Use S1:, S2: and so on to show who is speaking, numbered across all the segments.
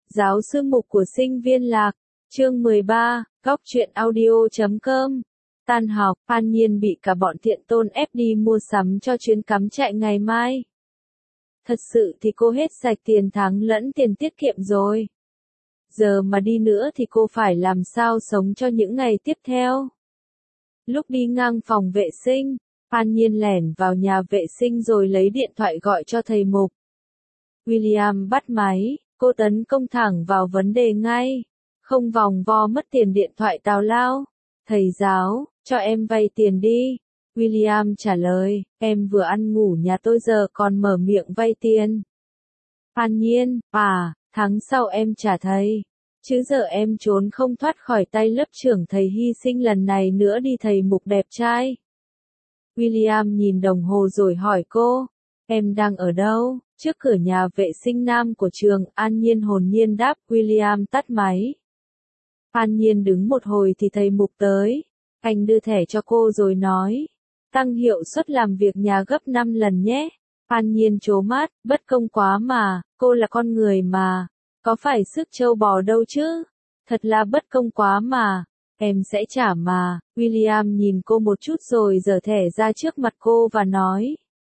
S1: Giáo sư mục của sinh viên lạc, chương 13, góc truyện audio.com. Tan học, An Nhiên bị cả bọn Thiện Tôn ép đi mua sắm cho chuyến cắm trại ngày mai. Thật sự thì cô hết sạch tiền tháng lẫn tiền tiết kiệm rồi. Giờ mà đi nữa thì cô phải làm sao sống cho những ngày tiếp theo. Lúc đi ngang phòng vệ sinh, An Nhiên lẻn vào nhà vệ sinh rồi lấy điện thoại gọi cho thầy mục. William bắt máy, cô tấn công thẳng vào vấn đề ngay. Không vòng vo mất tiền điện thoại tào lao. Thầy giáo, cho em vay tiền đi. William trả lời, em vừa ăn ngủ nhà tôi giờ còn mở miệng vay tiền. An Nhiên, tháng sau em trả thầy. Chứ giờ em trốn không thoát khỏi tay lớp trưởng thầy hy sinh lần này nữa đi thầy mục đẹp trai. William nhìn đồng hồ rồi hỏi cô, em đang ở đâu? Trước cửa nhà vệ sinh nam của trường. An Nhiên hồn nhiên đáp. William tắt máy. An Nhiên đứng một hồi thì thầy mục tới. Anh đưa thẻ cho cô rồi nói, tăng hiệu suất làm việc nhà gấp 5 lần nhé. An Nhiên trố mắt, bất công quá mà, cô là con người mà, có phải sức trâu bò đâu chứ, thật là bất công quá mà, em sẽ trả mà. William nhìn cô một chút rồi giở thẻ ra trước mặt cô và nói,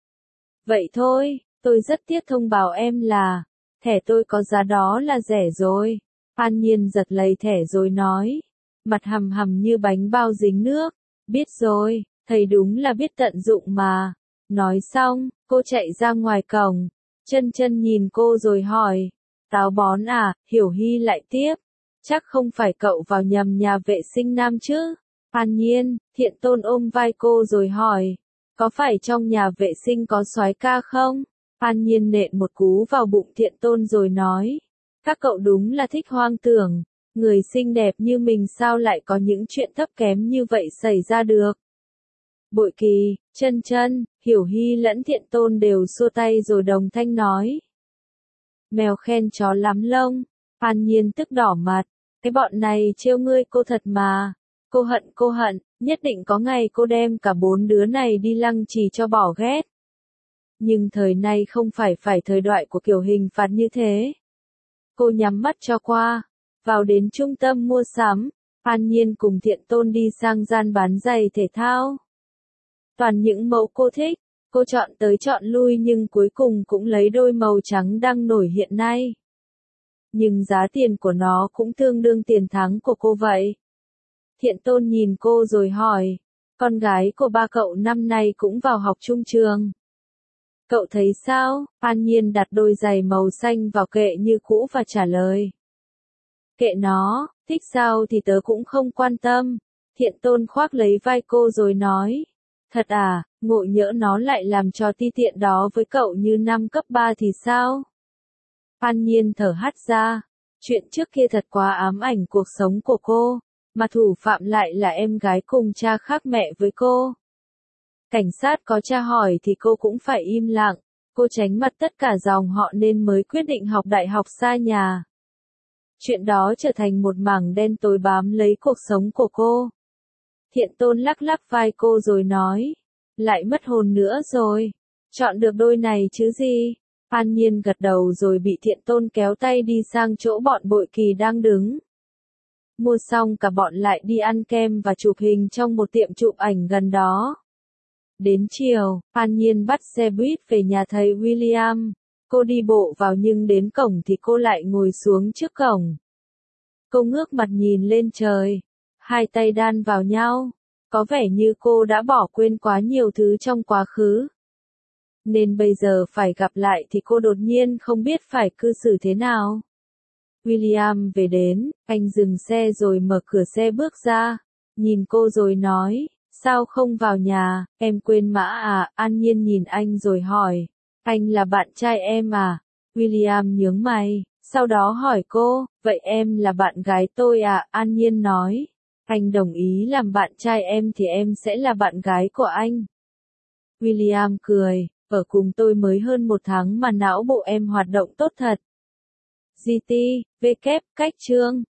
S1: vậy thôi, tôi rất tiếc thông báo em là, thẻ tôi có giá đó là rẻ rồi. An Nhiên giật lấy thẻ rồi nói, mặt hầm hầm như bánh bao dính nước, biết rồi, thầy đúng là biết tận dụng mà. Nói xong, cô chạy ra ngoài cổng, Chân Chân nhìn cô rồi hỏi, táo bón à? Hiểu Hy lại tiếp, chắc không phải cậu vào nhầm nhà vệ sinh nam chứ? An Nhiên, Thiện Tôn ôm vai cô rồi hỏi, có phải trong nhà vệ sinh có soái ca không? An Nhiên nện một cú vào bụng Thiện Tôn rồi nói, các cậu đúng là thích hoang tưởng, người xinh đẹp như mình sao lại có những chuyện thấp kém như vậy xảy ra được. Bội kỳ, Chân Chân, Hiểu Hy lẫn Thiện Tôn đều xua tay rồi đồng thanh nói. Mèo khen chó lắm lông. An Nhiên tức đỏ mặt, cái bọn này trêu ngươi cô thật mà. Cô hận, nhất định có ngày cô đem cả 4 đứa này đi lăng trì cho bỏ ghét. Nhưng thời nay không phải thời đại của kiểu hình phạt như thế. Cô nhắm mắt cho qua, vào đến trung tâm mua sắm, An Nhiên cùng Thiện Tôn đi sang gian bán giày thể thao. Toàn những mẫu cô thích, cô chọn tới chọn lui nhưng cuối cùng cũng lấy đôi màu trắng đang nổi hiện nay. Nhưng giá tiền của nó cũng tương đương tiền tháng của cô vậy. Thiện Tôn nhìn cô rồi hỏi, con gái của ba cậu năm nay cũng vào học chung trường. Cậu thấy sao? An Nhiên đặt đôi giày màu xanh vào kệ như cũ và trả lời. Kệ nó, thích sao thì tớ cũng không quan tâm. Thiện Tôn khoác lấy vai cô rồi nói. Thật à, ngộ nhỡ nó lại làm trò ti tiện đó với cậu như năm cấp 3 thì sao? An Nhiên thở hắt ra. Chuyện trước kia thật quá ám ảnh cuộc sống của cô, mà thủ phạm lại là em gái cùng cha khác mẹ với cô. Cảnh sát có tra hỏi thì cô cũng phải im lặng, cô tránh mặt tất cả dòng họ nên mới quyết định học đại học xa nhà. Chuyện đó trở thành một mảng đen tối bám lấy cuộc sống của cô. Thiện Tôn lắc lắc vai cô rồi nói, lại mất hồn nữa rồi, chọn được đôi này chứ gì. An Nhiên gật đầu rồi bị Thiện Tôn kéo tay đi sang chỗ bọn Bội Kỳ đang đứng. Mua xong cả bọn lại đi ăn kem và chụp hình trong một tiệm chụp ảnh gần đó. Đến chiều, An Nhiên bắt xe buýt về nhà thầy William. Cô đi bộ vào nhưng đến cổng thì cô lại ngồi xuống trước cổng. Cô ngước mặt nhìn lên trời, hai tay đan vào nhau, có vẻ như cô đã bỏ quên quá nhiều thứ trong quá khứ. Nên bây giờ phải gặp lại thì cô đột nhiên không biết phải cư xử thế nào. William về đến, anh dừng xe rồi mở cửa xe bước ra, nhìn cô rồi nói, sao không vào nhà, em quên mã à? An Nhiên nhìn anh rồi hỏi, anh là bạn trai em à? William nhướng mày, sau đó hỏi cô, vậy em là bạn gái tôi à? An Nhiên nói, anh đồng ý làm bạn trai em thì em sẽ là bạn gái của anh. William cười, ở cùng tôi mới hơn 1 tháng mà não bộ em hoạt động tốt thật. GT, W, cách chương.